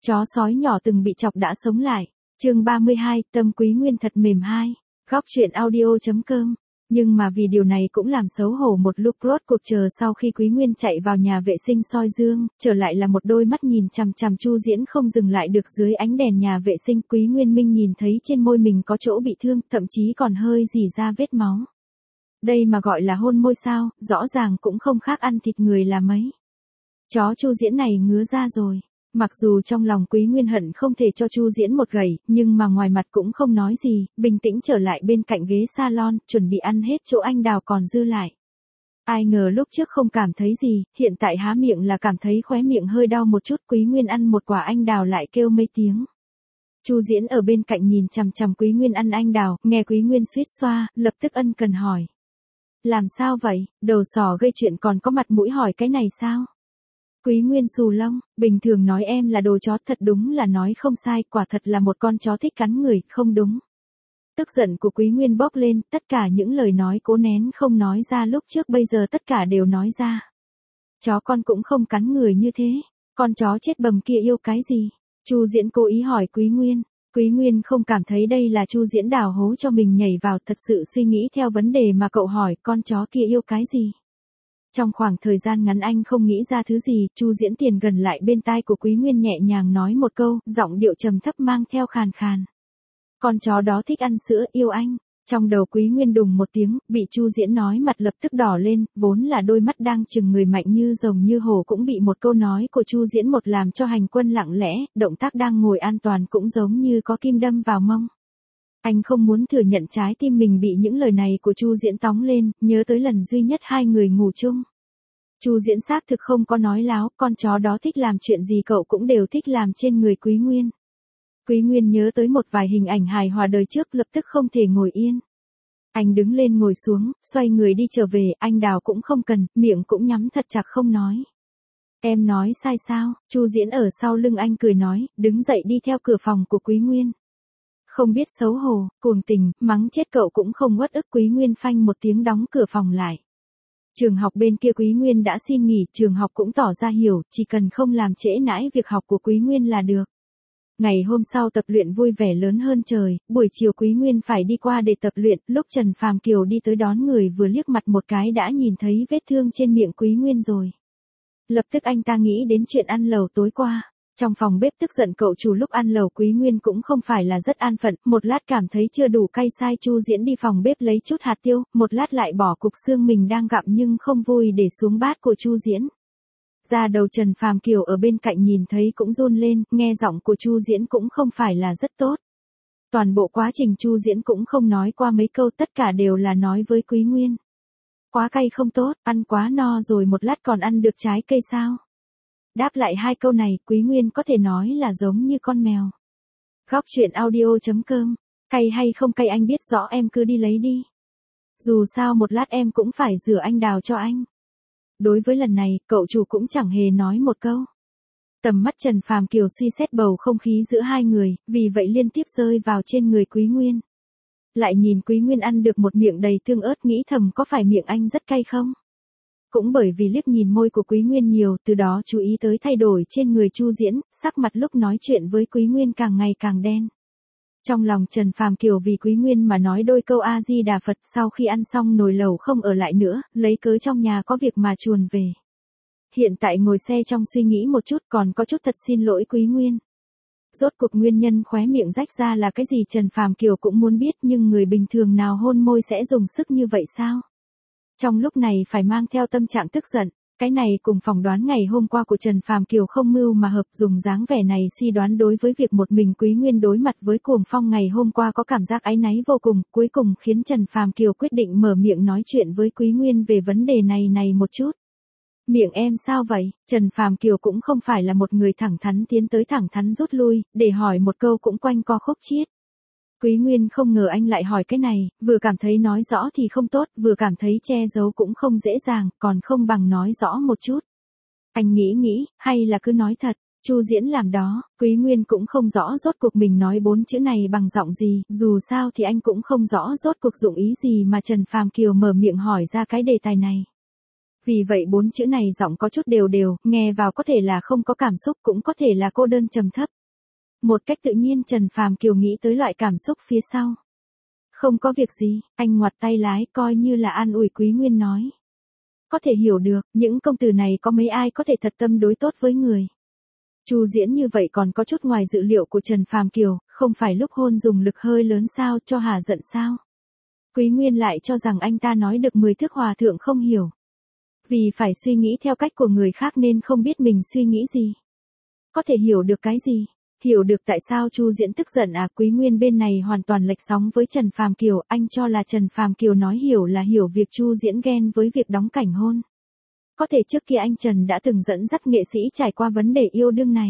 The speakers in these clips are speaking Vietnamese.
Chó sói nhỏ từng bị chọc đã sống lại. Chương 32, tâm Quý Nguyên thật mềm hai. Góc truyện audio.com. Nhưng mà vì điều này cũng làm xấu hổ một lúc, rốt cuộc chờ sau khi Quý Nguyên chạy vào nhà vệ sinh soi dương, trở lại là một đôi mắt nhìn chằm chằm Chu Diễn không dừng lại được dưới ánh đèn nhà vệ sinh. Quý Nguyên Minh nhìn thấy trên môi mình có chỗ bị thương, thậm chí còn hơi rỉ ra vết máu. Đây mà gọi là hôn môi sao, rõ ràng cũng không khác ăn thịt người là mấy. Chó Chu Diễn này ngứa ra rồi. Mặc dù trong lòng Quý Nguyên hận không thể cho Chu Diễn một gẩy, nhưng mà ngoài mặt cũng không nói gì, bình tĩnh trở lại bên cạnh ghế salon, chuẩn bị ăn hết chỗ anh đào còn dư lại. Ai ngờ lúc trước không cảm thấy gì, hiện tại há miệng là cảm thấy khóe miệng hơi đau một chút. Quý Nguyên ăn một quả anh đào lại kêu mấy tiếng. Chu Diễn ở bên cạnh nhìn chằm chằm Quý Nguyên ăn anh đào, nghe Quý Nguyên suýt xoa, lập tức ân cần hỏi. Làm sao vậy, đầu sỏ gây chuyện còn có mặt mũi hỏi cái này sao? Quý Nguyên xù lông, bình thường nói em là đồ chó, thật đúng là nói không sai, quả thật là một con chó thích cắn người, không đúng. Tức giận của Quý Nguyên bốc lên, tất cả những lời nói cố nén không nói ra lúc trước bây giờ tất cả đều nói ra. Chó con cũng không cắn người như thế, con chó chết bầm kia yêu cái gì? Chu Diễn cố ý hỏi Quý Nguyên. Quý Nguyên không cảm thấy đây là Chu Diễn đào hố cho mình nhảy vào, thật sự suy nghĩ theo vấn đề mà cậu hỏi, con chó kia yêu cái gì? Trong khoảng thời gian ngắn anh không nghĩ ra thứ gì, Chu Diễn tiền gần lại bên tai của Quý Nguyên nhẹ nhàng nói một câu, giọng điệu trầm thấp mang theo khàn khàn. Con chó đó thích ăn sữa, yêu anh. Trong đầu Quý Nguyên đùng một tiếng, bị Chu Diễn nói mặt lập tức đỏ lên, vốn là đôi mắt đang trừng người mạnh như rồng như hổ cũng bị một câu nói của Chu Diễn một làm cho hành quân lặng lẽ, động tác đang ngồi an toàn cũng giống như có kim đâm vào mông. Anh không muốn thừa nhận trái tim mình bị những lời này của Chu Diễn tóng lên, nhớ tới lần duy nhất hai người ngủ chung. Chu Diễn xác thực không có nói láo, con chó đó thích làm chuyện gì cậu cũng đều thích làm trên người Quý Nguyên. Quý Nguyên nhớ tới một vài hình ảnh hài hòa đời trước, lập tức không thể ngồi yên. Anh đứng lên ngồi xuống, xoay người đi trở về, anh đào cũng không cần, miệng cũng nhắm thật chặt không nói. Em nói sai sao? Chu Diễn ở sau lưng anh cười nói, đứng dậy đi theo cửa phòng của Quý Nguyên. Không biết xấu hổ, cuồng tình, mắng chết cậu cũng không uất ức. Quý Nguyên phanh một tiếng đóng cửa phòng lại. Trường học bên kia Quý Nguyên đã xin nghỉ, trường học cũng tỏ ra hiểu, chỉ cần không làm trễ nải việc học của Quý Nguyên là được. Ngày hôm sau tập luyện vui vẻ lớn hơn trời, buổi chiều Quý Nguyên phải đi qua để tập luyện, lúc Trần Phàm Kiều đi tới đón người vừa liếc mặt một cái đã nhìn thấy vết thương trên miệng Quý Nguyên rồi. Lập tức anh ta nghĩ đến chuyện ăn lẩu tối qua. Trong phòng bếp tức giận cậu chủ lúc ăn lẩu Quý Nguyên cũng không phải là rất an phận, một lát cảm thấy chưa đủ cay sai Chu Diễn đi phòng bếp lấy chút hạt tiêu, một lát lại bỏ cục xương mình đang gặm nhưng không vui để xuống bát của Chu Diễn. Da đầu Trần Phàm Kiều ở bên cạnh nhìn thấy cũng run lên, nghe giọng của Chu Diễn cũng không phải là rất tốt. Toàn bộ quá trình Chu Diễn cũng không nói qua mấy câu, tất cả đều là nói với Quý Nguyên. Quá cay không tốt, ăn quá no rồi một lát còn ăn được trái cây sao? Đáp lại hai câu này, Quý Nguyên có thể nói là giống như con mèo. Góc truyện audio.com. Cay hay không cay anh biết rõ, em cứ đi lấy đi. Dù sao một lát em cũng phải rửa anh đào cho anh. Đối với lần này, cậu chủ cũng chẳng hề nói một câu. Tầm mắt Trần Phàm Kiều suy xét bầu không khí giữa hai người, vì vậy liên tiếp rơi vào trên người Quý Nguyên. Lại nhìn Quý Nguyên ăn được một miệng đầy tương ớt, nghĩ thầm có phải miệng anh rất cay không? Cũng bởi vì liếc nhìn môi của Quý Nguyên nhiều, từ đó chú ý tới thay đổi trên người Chu Diễn, sắc mặt lúc nói chuyện với Quý Nguyên càng ngày càng đen. Trong lòng Trần Phàm Kiều vì Quý Nguyên mà nói đôi câu A Di Đà Phật, sau khi ăn xong nồi lẩu không ở lại nữa, lấy cớ trong nhà có việc mà chuồn về. Hiện tại ngồi xe trong suy nghĩ một chút, còn có chút thật xin lỗi Quý Nguyên. Rốt cuộc nguyên nhân khóe miệng rách ra là cái gì Trần Phàm Kiều cũng muốn biết, nhưng người bình thường nào hôn môi sẽ dùng sức như vậy sao? Trong lúc này phải mang theo tâm trạng tức giận, cái này cùng phỏng đoán ngày hôm qua của Trần Phàm Kiều không mưu mà hợp, dùng dáng vẻ này suy đoán đối với việc một mình Quý Nguyên đối mặt với cuồng phong ngày hôm qua có cảm giác áy náy vô cùng, cuối cùng khiến Trần Phàm Kiều quyết định mở miệng nói chuyện với Quý Nguyên về vấn đề này một chút. Miệng em sao vậy? Trần Phàm Kiều cũng không phải là một người thẳng thắn tiến tới thẳng thắn rút lui, để hỏi một câu cũng quanh co khúc chiết. Quý Nguyên không ngờ anh lại hỏi cái này, vừa cảm thấy nói rõ thì không tốt, vừa cảm thấy che giấu cũng không dễ dàng, còn không bằng nói rõ một chút. Anh nghĩ, hay là cứ nói thật, Chu Diễn làm đó, Quý Nguyên cũng không rõ rốt cuộc mình nói 4 chữ này bằng giọng gì, dù sao thì anh cũng không rõ rốt cuộc dụng ý gì mà Trần Phàm Kiều mở miệng hỏi ra cái đề tài này. Vì vậy bốn chữ này giọng có chút đều đều, nghe vào có thể là không có cảm xúc cũng có thể là cô đơn trầm thấp. Một cách tự nhiên Trần Phàm Kiều nghĩ tới loại cảm xúc phía sau. Không có việc gì, anh ngoặt tay lái coi như là an ủi Quý Nguyên nói. Có thể hiểu được, những công từ này có mấy ai có thể thật tâm đối tốt với người. Chu Diễn như vậy còn có chút ngoài dự liệu của Trần Phàm Kiều, không phải lúc hôn dùng lực hơi lớn sao cho hà giận sao. Quý Nguyên lại cho rằng anh ta nói được 10 thước hòa thượng không hiểu. Vì phải suy nghĩ theo cách của người khác nên không biết mình suy nghĩ gì. Có thể hiểu được cái gì? Hiểu được tại sao Chu Diễn tức giận à? Quý Nguyên bên này hoàn toàn lệch sóng với Trần Phàm Kiều, anh cho là Trần Phàm Kiều nói hiểu là hiểu việc Chu Diễn ghen với việc đóng cảnh hôn. Có thể trước kia anh Trần đã từng dẫn dắt nghệ sĩ trải qua vấn đề yêu đương này.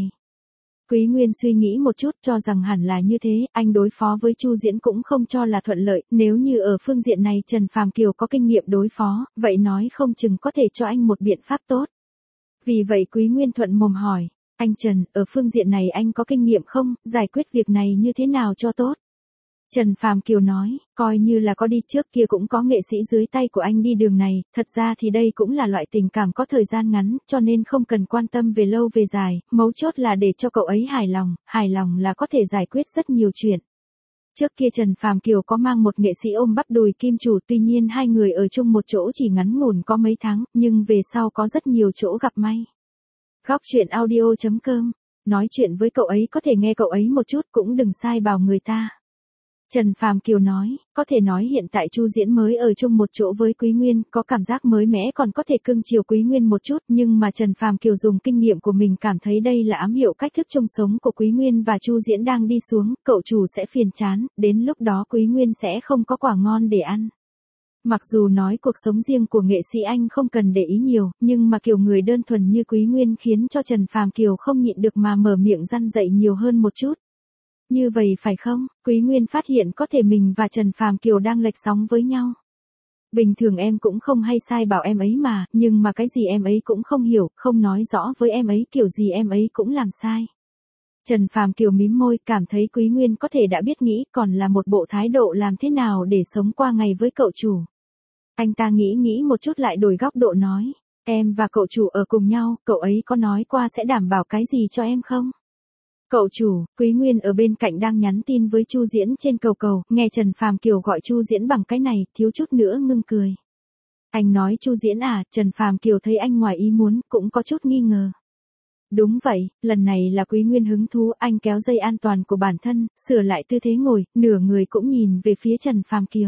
Quý Nguyên suy nghĩ một chút cho rằng hẳn là như thế, anh đối phó với Chu Diễn cũng không cho là thuận lợi, nếu như ở phương diện này Trần Phàm Kiều có kinh nghiệm đối phó, vậy nói không chừng có thể cho anh một biện pháp tốt. Vì vậy Quý Nguyên thuận mồm hỏi, anh Trần, ở phương diện này anh có kinh nghiệm không, giải quyết việc này như thế nào cho tốt? Trần Phàm Kiều nói, coi như là có đi trước kia cũng có nghệ sĩ dưới tay của anh đi đường này, thật ra thì đây cũng là loại tình cảm có thời gian ngắn, cho nên không cần quan tâm về lâu về dài, mấu chốt là để cho cậu ấy hài lòng là có thể giải quyết rất nhiều chuyện. Trước kia Trần Phàm Kiều có mang một nghệ sĩ ôm bắp đùi kim chủ, tuy nhiên hai người ở chung một chỗ chỉ ngắn ngủn có mấy tháng, nhưng về sau có rất nhiều chỗ gặp may. Góc truyện audio.com, nói chuyện với cậu ấy có thể nghe cậu ấy một chút cũng đừng sai bảo người ta. Trần Phàm Kiều nói, có thể nói hiện tại Chu Diễn mới ở chung một chỗ với Quý Nguyên, có cảm giác mới mẻ còn có thể cưng chiều Quý Nguyên một chút, nhưng mà Trần Phàm Kiều dùng kinh nghiệm của mình cảm thấy đây là ám hiệu cách thức chung sống của Quý Nguyên và Chu Diễn đang đi xuống, cậu chủ sẽ phiền chán, đến lúc đó Quý Nguyên sẽ không có quả ngon để ăn. Mặc dù nói cuộc sống riêng của nghệ sĩ anh không cần để ý nhiều, nhưng mà kiểu người đơn thuần như Quý Nguyên khiến cho Trần Phàm Kiều không nhịn được mà mở miệng răn dạy nhiều hơn một chút. Như vậy phải không? Quý Nguyên phát hiện có thể mình và Trần Phàm Kiều đang lệch sóng với nhau. Bình thường em cũng không hay sai bảo em ấy mà, nhưng mà cái gì em ấy cũng không hiểu, không nói rõ với em ấy kiểu gì em ấy cũng làm sai. Trần Phàm Kiều mím môi, cảm thấy Quý Nguyên có thể đã biết nghĩ, còn là một bộ thái độ làm thế nào để sống qua ngày với cậu chủ. Anh ta nghĩ một chút lại đổi góc độ nói, em và cậu chủ ở cùng nhau, cậu ấy có nói qua sẽ đảm bảo cái gì cho em không? Cậu chủ, Quý Nguyên ở bên cạnh đang nhắn tin với Chu Diễn trên cầu, nghe Trần Phàm Kiều gọi Chu Diễn bằng cái này, thiếu chút nữa ngưng cười. Anh nói Chu Diễn à? Trần Phàm Kiều thấy anh ngoài ý muốn, cũng có chút nghi ngờ. Đúng vậy, lần này là Quý Nguyên hứng thú, anh kéo dây an toàn của bản thân, sửa lại tư thế ngồi, nửa người cũng nhìn về phía Trần Phàm Kiều.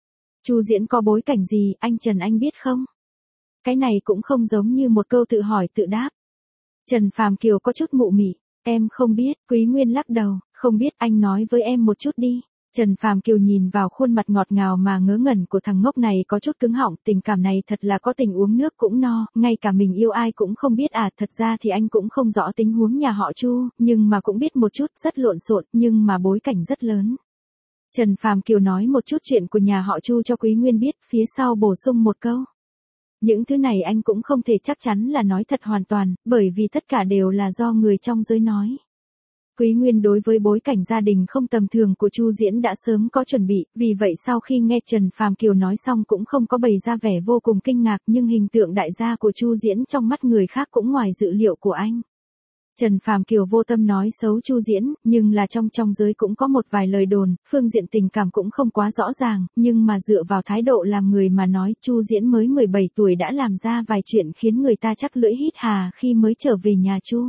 Chu Diễn có bối cảnh gì, anh Trần anh biết không? Cái này cũng không giống như một câu tự hỏi tự đáp. Trần Phàm Kiều có chút mụ mị. Em không biết, Quý Nguyên lắc đầu, không biết anh nói với em một chút đi. Trần Phàm Kiều nhìn vào khuôn mặt ngọt ngào mà ngớ ngẩn của thằng ngốc này có chút cứng họng, tình cảm này thật là có tình uống nước cũng no, ngay cả mình yêu ai cũng không biết à, thật ra thì anh cũng không rõ tình huống nhà họ Chu, nhưng mà cũng biết một chút, rất lộn xộn, nhưng mà bối cảnh rất lớn. Trần Phàm Kiều nói một chút chuyện của nhà họ Chu cho Quý Nguyên biết, phía sau bổ sung một câu. Những thứ này anh cũng không thể chắc chắn là nói thật hoàn toàn, bởi vì tất cả đều là do người trong giới nói. Quý Nguyên đối với bối cảnh gia đình không tầm thường của Chu Diễn đã sớm có chuẩn bị, vì vậy sau khi nghe Trần Phàm Kiều nói xong cũng không có bày ra vẻ vô cùng kinh ngạc, nhưng hình tượng đại gia của Chu Diễn trong mắt người khác cũng ngoài dự liệu của anh. Trần Phàm Kiều vô tâm nói xấu Chu Diễn, nhưng là trong giới cũng có một vài lời đồn, phương diện tình cảm cũng không quá rõ ràng, nhưng mà dựa vào thái độ làm người mà nói, Chu Diễn mới 17 tuổi đã làm ra vài chuyện khiến người ta chắc lưỡi hít hà khi mới trở về nhà Chu.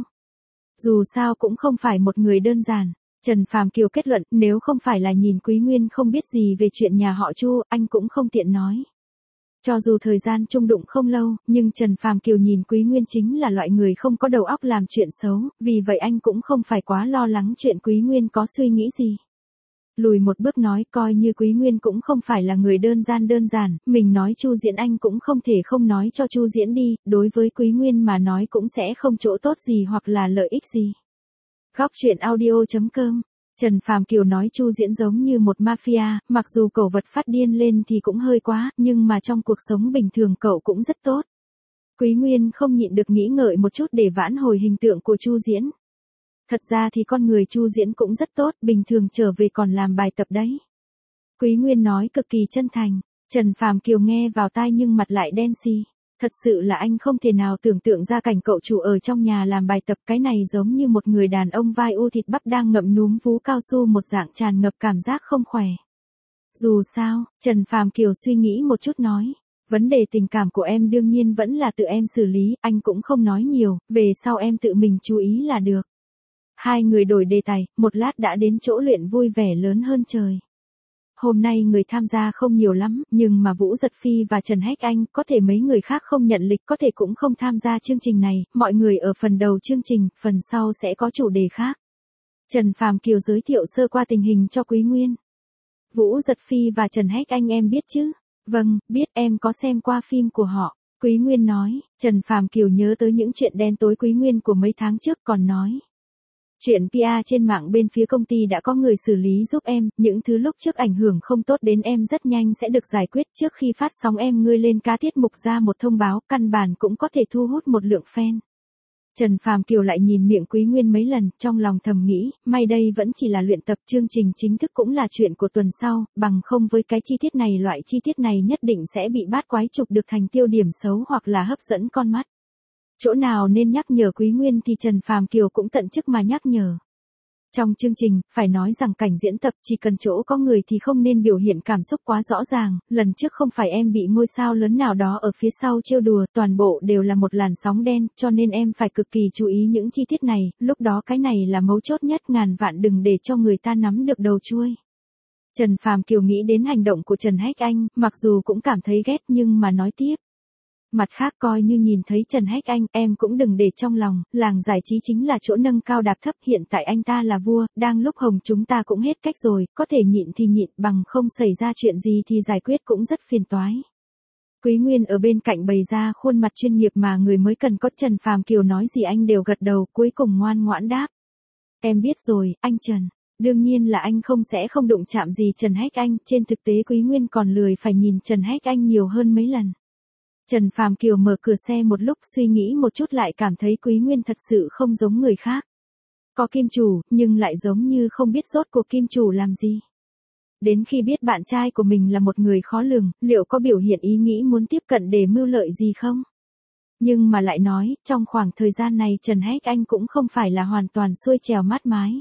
Dù sao cũng không phải một người đơn giản. Trần Phàm Kiều kết luận, nếu không phải là nhìn Quý Nguyên không biết gì về chuyện nhà họ Chu, anh cũng không tiện nói. Cho dù thời gian chung đụng không lâu, nhưng Trần Phàm Kiều nhìn Quý Nguyên chính là loại người không có đầu óc làm chuyện xấu, vì vậy anh cũng không phải quá lo lắng chuyện Quý Nguyên có suy nghĩ gì. Lùi một bước nói, coi như Quý Nguyên cũng không phải là người đơn giản, mình nói Chu Diễn anh cũng không thể không nói cho Chu Diễn đi, đối với Quý Nguyên mà nói cũng sẽ không chỗ tốt gì hoặc là lợi ích gì. Góc truyện audio.com. Trần Phàm Kiều nói Chu Diễn giống như một mafia, mặc dù cậu vật phát điên lên thì cũng hơi quá, nhưng mà trong cuộc sống bình thường cậu cũng rất tốt. Quý Nguyên không nhịn được nghĩ ngợi một chút để vãn hồi hình tượng của Chu Diễn. Thật ra thì con người Chu Diễn cũng rất tốt, bình thường trở về còn làm bài tập đấy. Quý Nguyên nói cực kỳ chân thành, Trần Phàm Kiều nghe vào tai nhưng mặt lại đen xì. Thật sự là anh không thể nào tưởng tượng ra cảnh cậu chủ ở trong nhà làm bài tập, cái này giống như một người đàn ông vai u thịt bắp đang ngậm núm vú cao su một dạng, tràn ngập cảm giác không khỏe. Dù sao, Trần Phàm Kiều suy nghĩ một chút nói. Vấn đề tình cảm của em đương nhiên vẫn là tự em xử lý, anh cũng không nói nhiều, về sau em tự mình chú ý là được. Hai người đổi đề tài, một lát đã đến chỗ luyện vui vẻ lớn hơn trời. Hôm nay người tham gia không nhiều lắm, nhưng mà Vũ Giật Phi và Trần Hách Anh, có thể mấy người khác không nhận lịch, có thể cũng không tham gia chương trình này, mọi người ở phần đầu chương trình, phần sau sẽ có chủ đề khác. Trần Phàm Kiều giới thiệu sơ qua tình hình cho Quý Nguyên. Vũ Giật Phi và Trần Hách Anh em biết chứ? Vâng, biết, em có xem qua phim của họ. Quý Nguyên nói. Trần Phàm Kiều nhớ tới những chuyện đen tối Quý Nguyên của mấy tháng trước, còn nói. Chuyện PR trên mạng bên phía công ty đã có người xử lý giúp em, những thứ lúc trước ảnh hưởng không tốt đến em rất nhanh sẽ được giải quyết. Trước khi phát sóng em ngươi lên ca tiết mục ra một thông báo, căn bản cũng có thể thu hút một lượng fan. Trần Phàm Kiều lại nhìn miệng Quý Nguyên mấy lần, trong lòng thầm nghĩ, may đây vẫn chỉ là luyện tập, chương trình chính thức cũng là chuyện của tuần sau, bằng không với cái chi tiết này, loại chi tiết này nhất định sẽ bị bát quái chụp được thành tiêu điểm xấu hoặc là hấp dẫn con mắt. Chỗ nào nên nhắc nhở Quý Nguyên thì Trần Phàm Kiều cũng tận chức mà nhắc nhở. Trong chương trình, phải nói rằng cảnh diễn tập chỉ cần chỗ có người thì không nên biểu hiện cảm xúc quá rõ ràng, lần trước không phải em bị ngôi sao lớn nào đó ở phía sau trêu đùa, toàn bộ đều là một làn sóng đen, cho nên em phải cực kỳ chú ý những chi tiết này, lúc đó cái này là mấu chốt nhất, ngàn vạn đừng để cho người ta nắm được đầu chuôi. Trần Phàm Kiều nghĩ đến hành động của Trần Hách Anh, mặc dù cũng cảm thấy ghét nhưng mà nói tiếp. Mặt khác coi như nhìn thấy Trần Hách Anh, em cũng đừng để trong lòng, làng giải trí chính là chỗ nâng cao đạp thấp, hiện tại anh ta là vua, đang lúc hồng chúng ta cũng hết cách rồi, có thể nhịn thì nhịn, bằng không xảy ra chuyện gì thì giải quyết cũng rất phiền toái. Quý Nguyên ở bên cạnh bày ra khuôn mặt chuyên nghiệp mà người mới cần có. Trần Phàm Kiều nói gì anh đều gật đầu, cuối cùng ngoan ngoãn đáp. Em biết rồi, anh Trần. Đương nhiên là anh không đụng chạm gì Trần Hách Anh, trên thực tế Quý Nguyên còn lười phải nhìn Trần Hách Anh nhiều hơn mấy lần. Trần Phàm Kiều mở cửa xe một lúc, suy nghĩ một chút lại cảm thấy Quý Nguyên thật sự không giống người khác. Có kim chủ, nhưng lại giống như không biết rốt cuộc kim chủ làm gì. Đến khi biết bạn trai của mình là một người khó lường, liệu có biểu hiện ý nghĩ muốn tiếp cận để mưu lợi gì không? Nhưng mà lại nói, trong khoảng thời gian này Trần Hách Anh cũng không phải là hoàn toàn xuôi trèo mát mái.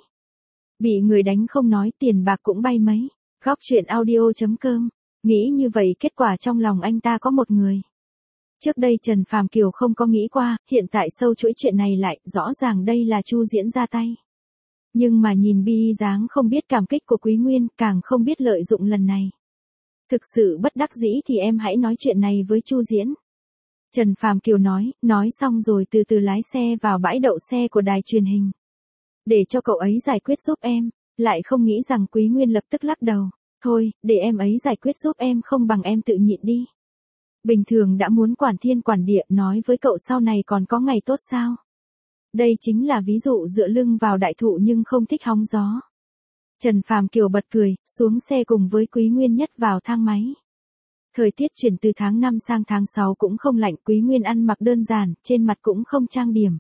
Bị người đánh không nói, tiền bạc cũng bay mấy. Góc truyện audio.com. Nghĩ như vậy kết quả trong lòng anh ta có một người. Trước đây Trần Phàm Kiều không có nghĩ qua, hiện tại sâu chuỗi chuyện này lại, rõ ràng đây là Chu Diễn ra tay. Nhưng mà nhìn bi dáng không biết cảm kích của Quý Nguyên, càng không biết lợi dụng lần này. Thực sự bất đắc dĩ thì em hãy nói chuyện này với Chu Diễn. Trần Phàm Kiều nói xong rồi từ từ lái xe vào bãi đậu xe của đài truyền hình. Để cho cậu ấy giải quyết giúp em, lại không nghĩ rằng Quý Nguyên lập tức lắc đầu. Thôi, để em ấy giải quyết giúp em, không bằng em tự nhịn đi. Bình thường đã muốn quản thiên quản địa, nói với cậu sau này còn có ngày tốt sao? Đây chính là ví dụ dựa lưng vào đại thụ nhưng không thích hóng gió. Trần Phàm Kiều bật cười, xuống xe cùng với Quý Nguyên Nhất vào thang máy. Thời tiết chuyển từ tháng 5 sang tháng 6 cũng không lạnh, Quý Nguyên ăn mặc đơn giản, trên mặt cũng không trang điểm.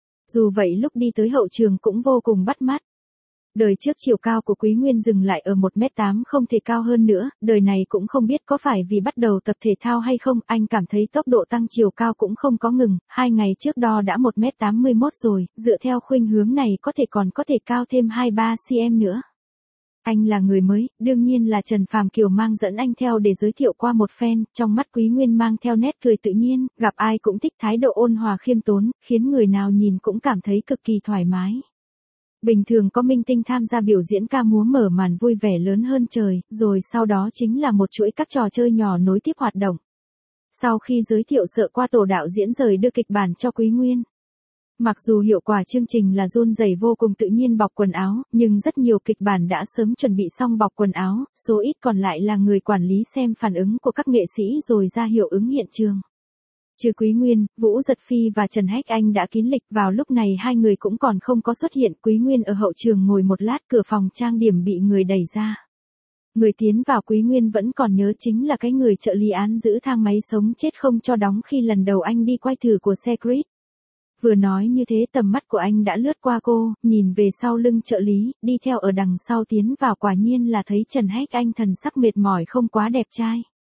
Dù vậy lúc đi tới hậu trường cũng vô cùng bắt mắt. Đời trước chiều cao của Quý Nguyên dừng lại ở 1m8, không thể cao hơn nữa, đời này cũng không biết có phải vì bắt đầu tập thể thao hay không, anh cảm thấy tốc độ tăng chiều cao cũng không có ngừng, 2 ngày trước đo đã 1m81 rồi, dựa theo khuynh hướng này có thể cao thêm 2-3 cm nữa. Anh là người mới, đương nhiên là Trần Phàm Kiều mang dẫn anh theo để giới thiệu qua một phen, trong mắt Quý Nguyên mang theo nét cười tự nhiên, gặp ai cũng thích thái độ ôn hòa khiêm tốn, khiến người nào nhìn cũng cảm thấy cực kỳ thoải mái. Bình thường có minh tinh tham gia biểu diễn ca múa mở màn vui vẻ lớn hơn trời, rồi sau đó chính là một chuỗi các trò chơi nhỏ nối tiếp hoạt động. Sau khi giới thiệu sợ qua tổ đạo diễn rời đưa kịch bản cho Quý Nguyên. Mặc dù hiệu quả chương trình là run rẩy vô cùng tự nhiên bọc quần áo, nhưng rất nhiều kịch bản đã sớm chuẩn bị xong bọc quần áo, số ít còn lại là người quản lý xem phản ứng của các nghệ sĩ rồi ra hiệu ứng hiện trường. Trừ Quý Nguyên, Vũ Giật Phi và Trần Hách Anh đã kín lịch, vào lúc này hai người cũng còn không có xuất hiện. Quý Nguyên ở hậu trường ngồi một lát, cửa phòng trang điểm bị người đẩy ra. Người tiến vào Quý Nguyên vẫn còn nhớ, chính là cái người trợ lý án giữ thang máy sống chết không cho đóng khi lần đầu anh đi quay thử của xe Creed. Vừa nói như thế tầm mắt của anh đã lướt qua cô, nhìn về sau lưng trợ lý, đi theo ở đằng sau tiến vào, quả nhiên là thấy Trần Hách Anh thần sắc mệt mỏi không quá đẹp trai.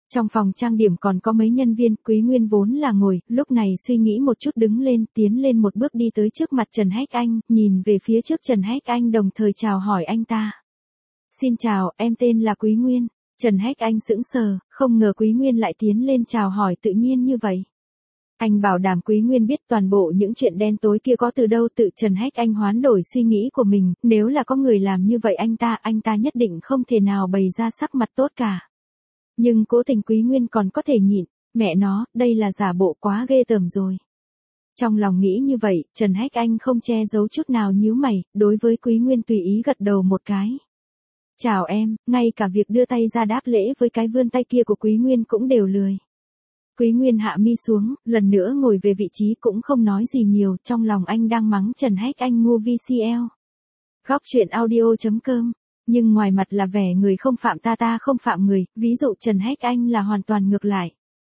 Trong phòng trang điểm còn có mấy nhân viên, Quý Nguyên vốn là ngồi, lúc này suy nghĩ một chút đứng lên, tiến lên một bước đi tới trước mặt Trần Hách Anh, nhìn về phía trước Trần Hách Anh đồng thời chào hỏi anh ta. Xin chào, em tên là Quý Nguyên. Trần Hách Anh sững sờ, không ngờ Quý Nguyên lại tiến lên chào hỏi tự nhiên như vậy. Anh bảo đảm Quý Nguyên biết toàn bộ những chuyện đen tối kia có từ đâu, tự Trần Hách Anh hoán đổi suy nghĩ của mình, nếu là có người làm như vậy anh ta nhất định không thể nào bày ra sắc mặt tốt cả. Nhưng cố tình Quý Nguyên còn có thể nhịn, mẹ nó, đây là giả bộ quá ghê tởm rồi. Trong lòng nghĩ như vậy, Trần Hách Anh không che giấu chút nào nhíu mày, đối với Quý Nguyên tùy ý gật đầu một cái. Chào em, ngay cả việc đưa tay ra đáp lễ với cái vươn tay kia của Quý Nguyên cũng đều lười. Quý Nguyên hạ mi xuống, lần nữa ngồi về vị trí cũng không nói gì nhiều, trong lòng anh đang mắng Trần Hách Anh ngu VCL. Góc truyện audio.com. Nhưng ngoài mặt là vẻ người không phạm ta không phạm người, ví dụ Trần Hách Anh là hoàn toàn ngược lại.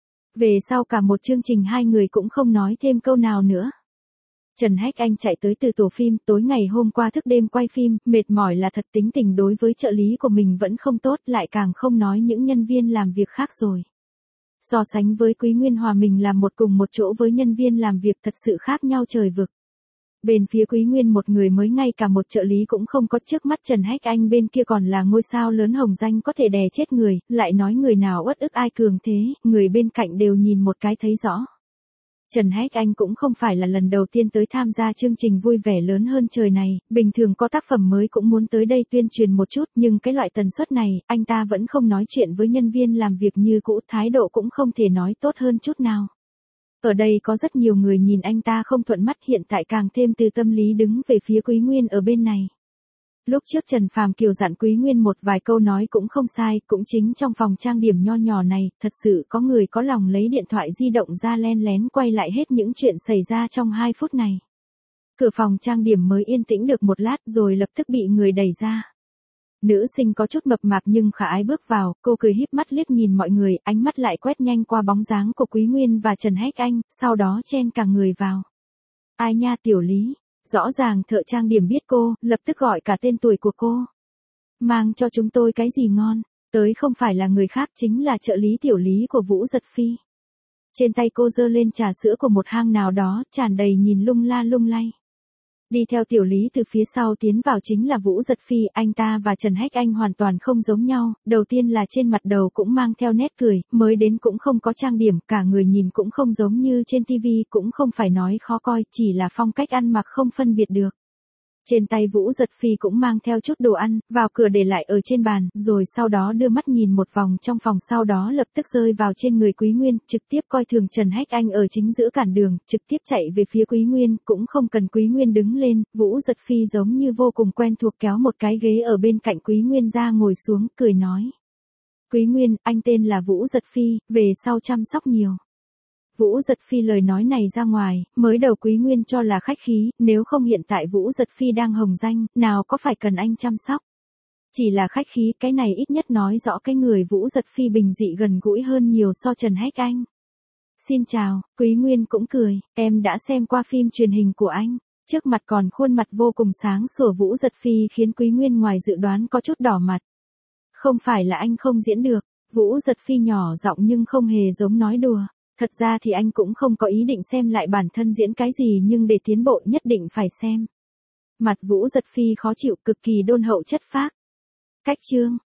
Về sau cả một chương trình hai người cũng không nói thêm câu nào nữa. Trần Hách Anh chạy tới từ tổ phim, tối ngày hôm qua thức đêm quay phim, mệt mỏi là thật, tính tình đối với trợ lý của mình vẫn không tốt, lại càng không nói những nhân viên làm việc khác rồi. So sánh với Quý Nguyên hòa mình làm một cùng một chỗ với nhân viên làm việc thật sự khác nhau trời vực. Bên phía Quý Nguyên một người mới ngay cả một trợ lý cũng không có, trước mắt Trần Hách Anh bên kia còn là ngôi sao lớn hồng danh có thể đè chết người, lại nói người nào uất ức ai cường thế, người bên cạnh đều nhìn một cái thấy rõ. Trần Hách Anh cũng không phải là lần đầu tiên tới tham gia chương trình vui vẻ lớn hơn trời này, bình thường có tác phẩm mới cũng muốn tới đây tuyên truyền một chút, nhưng cái loại tần suất này, anh ta vẫn không nói chuyện với nhân viên làm việc như cũ, thái độ cũng không thể nói tốt hơn chút nào. Ở đây có rất nhiều người nhìn anh ta không thuận mắt, hiện tại càng thêm từ tâm lý đứng về phía Quý Nguyên ở bên này. Lúc trước Trần Phàm Kiều dặn Quý Nguyên một vài câu nói cũng không sai, cũng chính trong phòng trang điểm nho nhỏ này, thật sự có người có lòng lấy điện thoại di động ra len lén quay lại hết những chuyện xảy ra trong 2 phút này. Cửa phòng trang điểm mới yên tĩnh được một lát rồi lập tức bị người đẩy ra. Nữ sinh có chút mập mạp nhưng khả ái bước vào, cô cười híp mắt liếc nhìn mọi người, ánh mắt lại quét nhanh qua bóng dáng của Quý Nguyên và Trần Hách Anh, sau đó chen cả người vào. Ai nha tiểu Lý, rõ ràng thợ trang điểm biết cô, lập tức gọi cả tên tuổi của cô. Mang cho chúng tôi cái gì ngon, tới không phải là người khác chính là trợ lý tiểu Lý của Vũ Giật Phi. Trên tay cô giơ lên trà sữa của một hang nào đó, tràn đầy nhìn lung la lung lay. Đi theo tiểu Lý từ phía sau tiến vào chính là Vũ Giật Phi, anh ta và Trần Hách Anh hoàn toàn không giống nhau, đầu tiên là trên mặt đầu cũng mang theo nét cười, mới đến cũng không có trang điểm, cả người nhìn cũng không giống như trên TV, cũng không phải nói khó coi, chỉ là phong cách ăn mặc không phân biệt được. Trên tay Vũ Giật Phi cũng mang theo chút đồ ăn, vào cửa để lại ở trên bàn, rồi sau đó đưa mắt nhìn một vòng trong phòng, sau đó lập tức rơi vào trên người Quý Nguyên, trực tiếp coi thường Trần Hách Anh ở chính giữa cản đường, trực tiếp chạy về phía Quý Nguyên, cũng không cần Quý Nguyên đứng lên, Vũ Giật Phi giống như vô cùng quen thuộc kéo một cái ghế ở bên cạnh Quý Nguyên ra ngồi xuống, cười nói. Quý Nguyên, anh tên là Vũ Giật Phi, về sau chăm sóc nhiều. Vũ Giật Phi lời nói này ra ngoài, mới đầu Quý Nguyên cho là khách khí, nếu không hiện tại Vũ Giật Phi đang hồng danh, nào có phải cần anh chăm sóc. Chỉ là khách khí, cái này ít nhất nói rõ cái người Vũ Giật Phi bình dị gần gũi hơn nhiều so Trần Hách Anh. Xin chào, Quý Nguyên cũng cười, em đã xem qua phim truyền hình của anh. Trước mặt còn khuôn mặt vô cùng sáng sủa Vũ Giật Phi khiến Quý Nguyên ngoài dự đoán có chút đỏ mặt. Không phải là anh không diễn được, Vũ Giật Phi nhỏ giọng nhưng không hề giống nói đùa. Thật ra thì anh cũng không có ý định xem lại bản thân diễn cái gì, nhưng để tiến bộ nhất định phải xem. Mặt Vũ Giật Phi khó chịu, cực kỳ đôn hậu chất phác. Cách chương.